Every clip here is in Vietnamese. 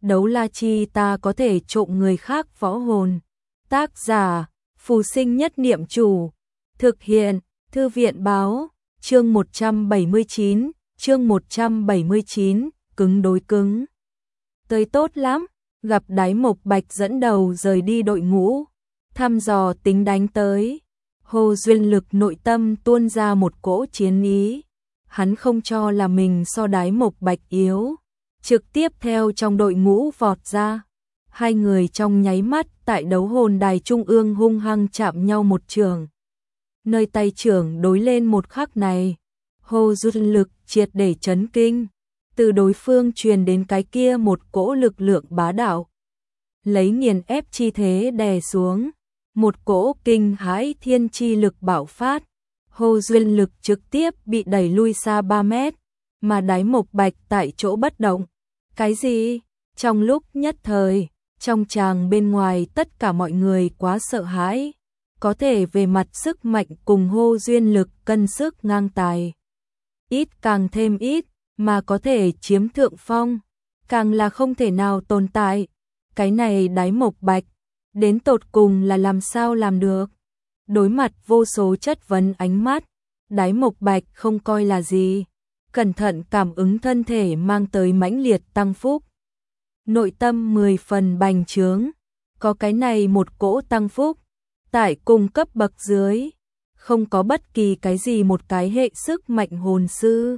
đấu la chi ta có thể trộm người khác võ hồn. Tác giả, Phù Sinh Nhất Niệm Chủ. Thực hiện, Thư viện báo, chương 179, cứng đối cứng. Tới tốt lắm, gặp Đái Mộc Bạch dẫn đầu rời đi đội ngũ, thăm dò tính đánh tới. Hồ Duyên Lực nội tâm tuôn ra một cỗ chiến ý. Hắn không cho là mình so Đái Mộc Bạch yếu, trực tiếp theo trong đội ngũ vọt ra. Hai người trong nháy mắt tại đấu hồn đài trung ương hung hăng chạm nhau một trường. Nơi tay trưởng đối lên một khắc này, Hồ Duyên Lực triệt để chấn kinh. Từ đối phương truyền đến cái kia một cỗ lực lượng bá đạo, lấy nghiền ép chi thế đè xuống. Một cỗ kinh hãi thiên chi lực bạo phát, Hồ Duyên Lực trực tiếp bị đẩy lui xa 3 mét, mà Đái Mộc Bạch tại chỗ bất động. Cái gì? Trong lúc nhất thời, trong tràng bên ngoài tất cả mọi người quá sợ hãi, có thể về mặt sức mạnh cùng Hồ Duyên Lực cân sức ngang tài. Ít càng thêm ít, mà có thể chiếm thượng phong, càng là không thể nào tồn tại. Cái này Đái Mộc Bạch đến tột cùng là làm sao làm được? Đối mặt vô số chất vấn ánh mắt, Đái Mộc Bạch không coi là gì, cẩn thận cảm ứng thân thể mang tới mãnh liệt tăng phúc. Nội tâm 10 phần bành trướng, có cái này một cỗ tăng phúc, tại cùng cấp bậc dưới, không có bất kỳ cái gì một cái hệ sức mạnh hồn sư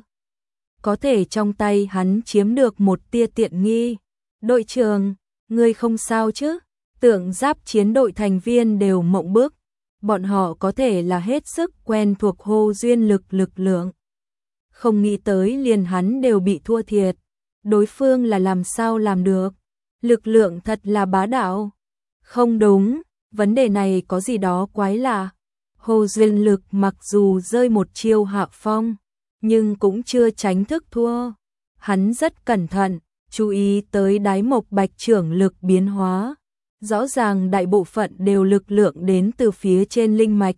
có thể trong tay hắn chiếm được một tia tiện nghi. Đội trưởng, ngươi không sao chứ? Tượng giáp chiến đội thành viên đều mộng bức, bọn họ có thể là hết sức quen thuộc Hồ Duyên Lực lực lượng. Không nghĩ tới liền hắn đều bị thua thiệt, đối phương là làm sao làm được? Lực lượng thật là bá đạo. Không đúng, vấn đề này có gì đó quái lạ. Hồ Duyên Lực mặc dù rơi một chiêu hạ phong, nhưng cũng chưa tránh thức thua. Hắn rất cẩn thận, chú ý tới Đái Mộc Bạch trưởng lực biến hóa. Rõ ràng đại bộ phận đều lực lượng đến từ phía trên linh mạch.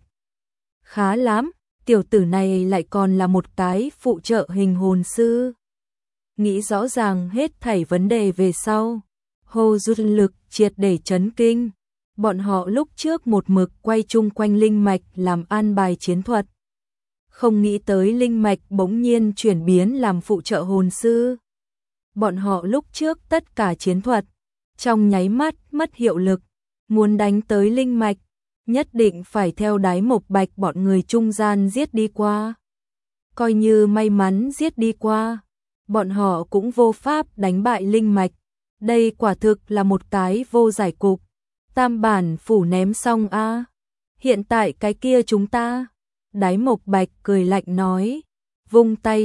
Khá lắm, tiểu tử này lại còn là một cái phụ trợ hình hồn sư. Nghĩ rõ ràng hết thảy vấn đề về sau, Hồ Duyên Lực triệt để chấn kinh. Bọn họ lúc trước một mực quay chung quanh linh mạch làm an bài chiến thuật. Không nghĩ tới linh mạch bỗng nhiên chuyển biến làm phụ trợ hồn sư. Bọn họ lúc trước tất cả chiến thuật trong nháy mắt mất hiệu lực, muốn đánh tới linh mạch, nhất định phải theo Đái Mộc Bạch bọn người trung gian giết đi qua. Coi như may mắn giết đi qua, bọn họ cũng vô pháp đánh bại linh mạch. Đây quả thực là một cái vô giải cục. Tam bản phủ ném xong a. Hiện tại cái kia chúng ta. Đái Mộc Bạch cười lạnh nói, vung tay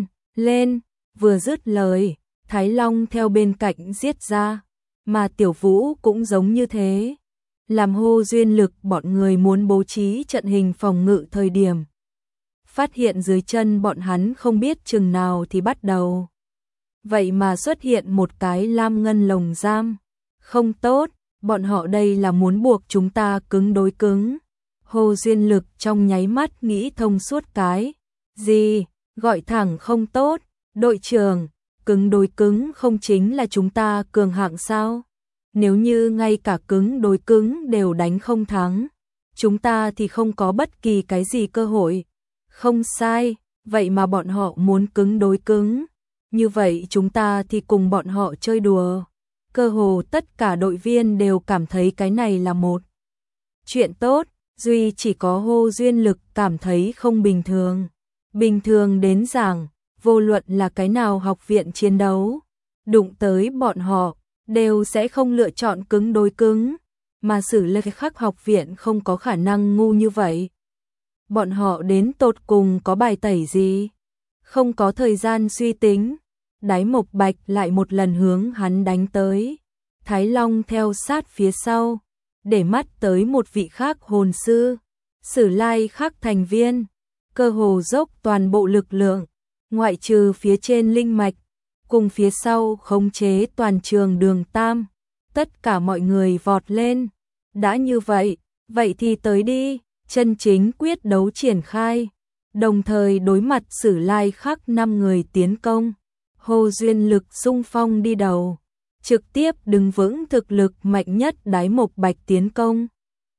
lên, vừa dứt lời, Thái Long theo bên cạnh giết ra. Mà Tiểu Vũ cũng giống như thế. Làm Hồ Duyên Lực bọn người muốn bố trí trận hình phòng ngự thời điểm, phát hiện dưới chân bọn hắn không biết chừng nào thì bắt đầu. Vậy mà xuất hiện một cái lam ngân lồng giam. Không tốt, bọn họ đây là muốn buộc chúng ta cứng đối cứng. Hồ Duyên Lực trong nháy mắt nghĩ thông suốt cái. Gì, gọi thẳng không tốt, đội trưởng. Cứng đối cứng không chính là chúng ta cường hạng sao? Nếu như ngay cả cứng đối cứng đều đánh không thắng, chúng ta thì không có bất kỳ cái gì cơ hội. Không sai, vậy mà bọn họ muốn cứng đối cứng. Như vậy chúng ta thì cùng bọn họ chơi đùa. Cơ hồ tất cả đội viên đều cảm thấy cái này là một chuyện tốt, duy chỉ có Hồ Duyên Lực cảm thấy không bình thường. Bình thường đến giảng, vô luận là cái nào học viện chiến đấu, đụng tới bọn họ, đều sẽ không lựa chọn cứng đối cứng, mà Sử Lê Khắc học viện không có khả năng ngu như vậy. Bọn họ đến tột cùng có bài tẩy gì? Không có thời gian suy tính, Đái Mộc Bạch lại một lần hướng hắn đánh tới. Thái Long theo sát phía sau, để mắt tới một vị khác hồn sư, Sử Lai Khắc thành viên, cơ hồ dốc toàn bộ lực lượng, ngoại trừ phía trên linh mạch, cùng phía sau khống chế toàn trường đường Tam. Tất cả mọi người vọt lên. Đã như vậy, vậy thì tới đi, chân chính quyết đấu triển khai. Đồng thời đối mặt Sử Lai Khắc 5 người tiến công. Hồ Duyên Lực xung phong đi đầu, trực tiếp đứng vững thực lực mạnh nhất Đái Mộc Bạch tiến công.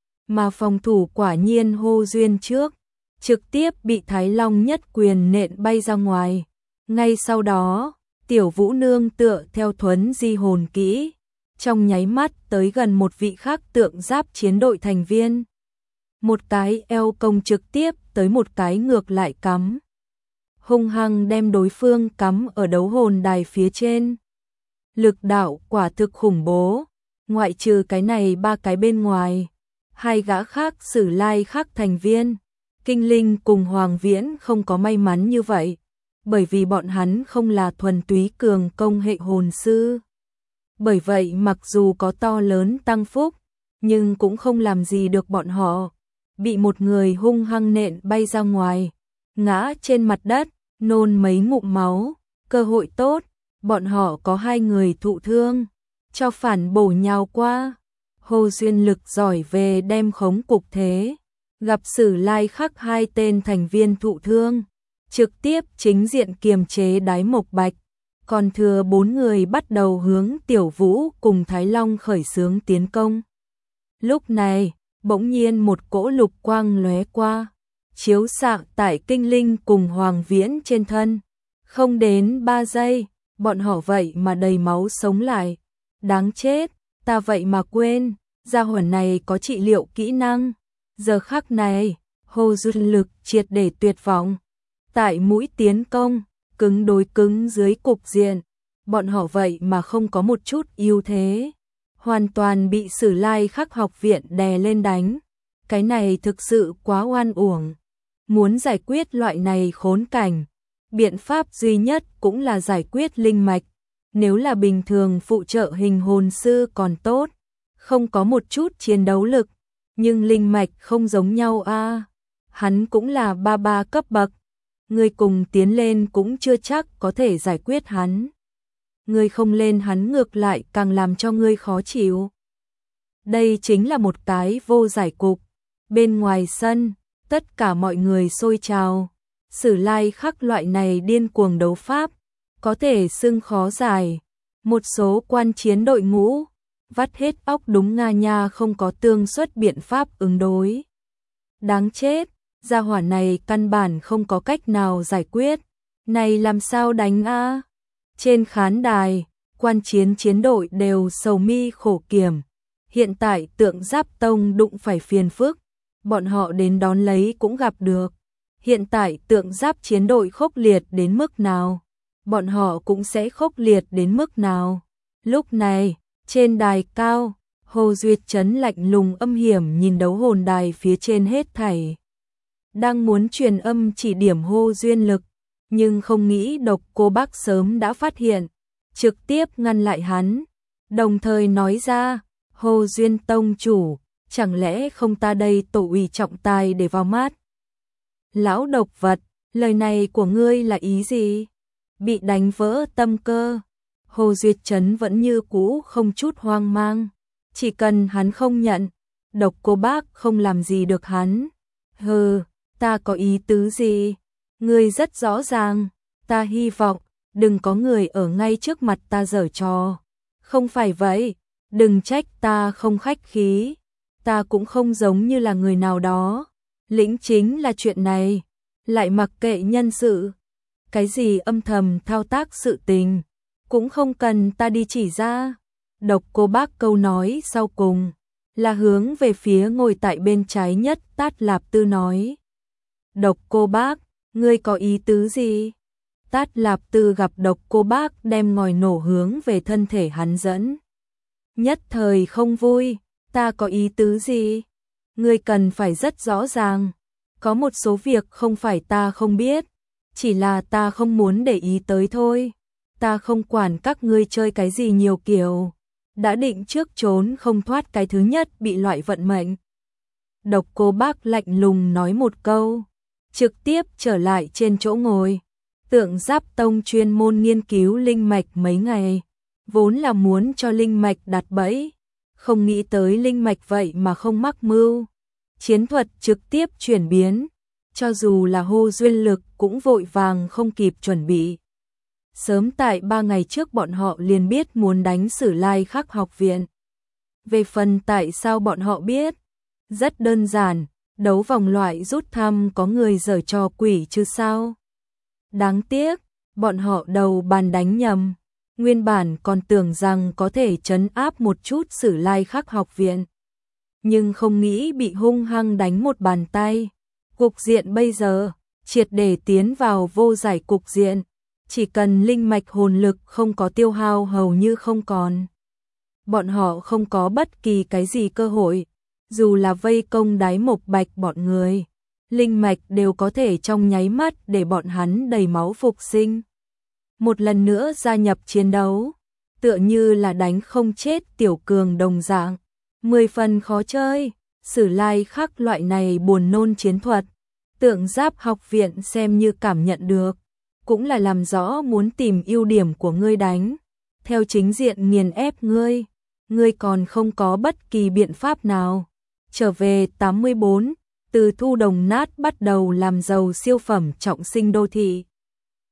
Mà phòng thủ quả nhiên Hồ Duyên trước, trực tiếp bị Thái Long nhất quyền nện bay ra ngoài. Ngay sau đó, Tiểu Vũ nương tựa theo thuấn di hồn kỹ, trong nháy mắt tới gần một vị khác tượng giáp chiến đội thành viên. Một cái eo công trực tiếp tới một cái ngược lại cắm. Hung hăng đem đối phương cắm ở đấu hồn đài phía trên. Lực đạo quả thực khủng bố, ngoại trừ cái này ba cái bên ngoài. Hai gã khác Sử Lai khác thành viên, Kinh Linh cùng Hoàng Viễn không có may mắn như vậy, bởi vì bọn hắn không là thuần túy cường công hệ hồn sư. Bởi vậy mặc dù có to lớn tăng phúc, nhưng cũng không làm gì được bọn họ, bị một người hung hăng nện bay ra ngoài, ngã trên mặt đất, nôn mấy ngụm máu. Cơ hội tốt, bọn họ có hai người thụ thương, cho phản bổ nhào qua. Hồ Duyên Lực giỏi về đem khống cục thế, gặp Sử Lai khắc hai tên thành viên thụ thương, trực tiếp chính diện kiềm chế Đái Mộc Bạch, còn thừa 4 người bắt đầu hướng Tiểu Vũ cùng Thái Long khởi xướng tiến công. Lúc này, bỗng nhiên một cỗ lục quang lóe qua, chiếu xạ tại Kinh Linh cùng Hoàng Viễn trên thân. Không đến 3 giây, bọn họ vậy mà đầy máu sống lại. Đáng chết, ta vậy mà quên, gia hỏa này có trị liệu kỹ năng. Giờ khắc này, Hồ Duyên Lực triệt để tuyệt vọng. Tại mũi tiến công, cứng đối cứng dưới cục diện, bọn họ vậy mà không có một chút ưu thế. Hoàn toàn bị Sử Lai khắc học viện đè lên đánh. Cái này thực sự quá oan uổng. Muốn giải quyết loại này khốn cảnh, biện pháp duy nhất cũng là giải quyết linh mạch. Nếu là bình thường phụ trợ hình hồn sư còn tốt, không có một chút chiến đấu lực, nhưng linh mạch không giống nhau a. Hắn cũng là 33 cấp bậc, người cùng tiến lên cũng chưa chắc có thể giải quyết hắn. Người không lên hắn ngược lại càng làm cho ngươi khó chịu. Đây chính là một cái vô giải cục. Bên ngoài sân, tất cả mọi người xôi trào. Sử Lai khắc loại này điên cuồng đấu pháp, có thể xưng khó giải. Một số quan chiến đội ngũ, vắt hết óc đúng nga nha không có tương suất biện pháp ứng đối. Đáng chết, gia hỏa này căn bản không có cách nào giải quyết. Này làm sao đánh a? Trên khán đài, quan chiến chiến đội đều sầu mi khổ kiểm. Hiện tại Tượng Giáp Tông đụng phải phiền phức, bọn họ đến đón lấy cũng gặp được. Hiện tại Tượng Giáp chiến đội khốc liệt đến mức nào, bọn họ cũng sẽ khốc liệt đến mức nào. Lúc này, trên đài cao, Hồ Duyệt Trấn lạnh lùng âm hiểm nhìn đấu hồn đài phía trên hết thảy. Đang muốn truyền âm chỉ điểm Hồ Duyên Lực, nhưng không nghĩ Độc Cô Bác sớm đã phát hiện, trực tiếp ngăn lại hắn, đồng thời nói ra, Hồ Duyên Tông chủ, chẳng lẽ không ta đây tổ ủy trọng tài để vào mắt. Lão độc vật, lời này của ngươi là ý gì? Bị đánh vỡ tâm cơ. Hồ Duyệt Trấn vẫn như cũ không chút hoang mang. Chỉ cần hắn không nhận, Độc Cô Bác không làm gì được hắn. Hừ, ta có ý tứ gì? Ngươi rất rõ ràng, ta hy vọng đừng có người ở ngay trước mặt ta giở trò. Không phải vậy, đừng trách ta không khách khí. Ta cũng không giống như là người nào đó. Lĩnh chính là chuyện này, lại mặc kệ nhân sự. Cái gì âm thầm thao tác sự tình, cũng không cần ta đi chỉ ra. Độc Cô Bác câu nói sau cùng là hướng về phía ngồi tại bên trái nhất Tát Lạp Tư nói. Độc Cô Bác, ngươi có ý tứ gì? Tát Lạp Tư gặp Độc Cô Bác đem ngòi nổ hướng về thân thể hắn dẫn. Nhất thời không vui, ta có ý tứ gì? Ngươi cần phải rất rõ ràng. Có một số việc không phải ta không biết, chỉ là ta không muốn để ý tới thôi. Ta không quản các ngươi chơi cái gì nhiều kiểu, đã định trước trốn không thoát cái thứ nhất bị loại vận mệnh. Độc Cô Bác lạnh lùng nói một câu, trực tiếp trở lại trên chỗ ngồi. Tượng Giáp Tông chuyên môn nghiên cứu linh mạch mấy ngày, vốn là muốn cho linh mạch đặt bẫy, không nghĩ tới linh mạch vậy mà không mắc mưu. Chiến thuật trực tiếp chuyển biến, cho dù là Hồ Duyên Lực cũng vội vàng không kịp chuẩn bị. Sớm tại 3 ngày trước bọn họ liền biết muốn đánh Sử Lai Khắc học viện. Về phần tại sao bọn họ biết? Rất đơn giản, đấu vòng loại rút thăm có người giở trò quỷ chứ sao? Đáng tiếc, bọn họ đầu bàn đánh nhầm. Nguyên bản còn tưởng rằng có thể trấn áp một chút Sử Lai Khắc học viện. Nhưng không nghĩ bị hung hăng đánh một bàn tay. Cục diện bây giờ, triệt để tiến vào vô giải cục diện. Chỉ cần linh mạch hồn lực không có tiêu hao hầu như không còn. Bọn họ không có bất kỳ cái gì cơ hội. Dù là vây công Đái Mộc Bạch bọn người, linh mạch đều có thể trong nháy mắt để bọn hắn đầy máu phục sinh. Một lần nữa gia nhập chiến đấu, tựa như là đánh không chết tiểu cường đồng dạng. 10 phần khó chơi, Sử Lai Khắc loại này buồn nôn chiến thuật. Tượng Giáp học viện xem như cảm nhận được, cũng là làm rõ muốn tìm ưu điểm của ngươi đánh. Theo chính diện nghiền ép ngươi còn không có bất kỳ biện pháp nào. Trở về 84, từ thu đồng nát bắt đầu làm giàu siêu phẩm trọng sinh đô thị.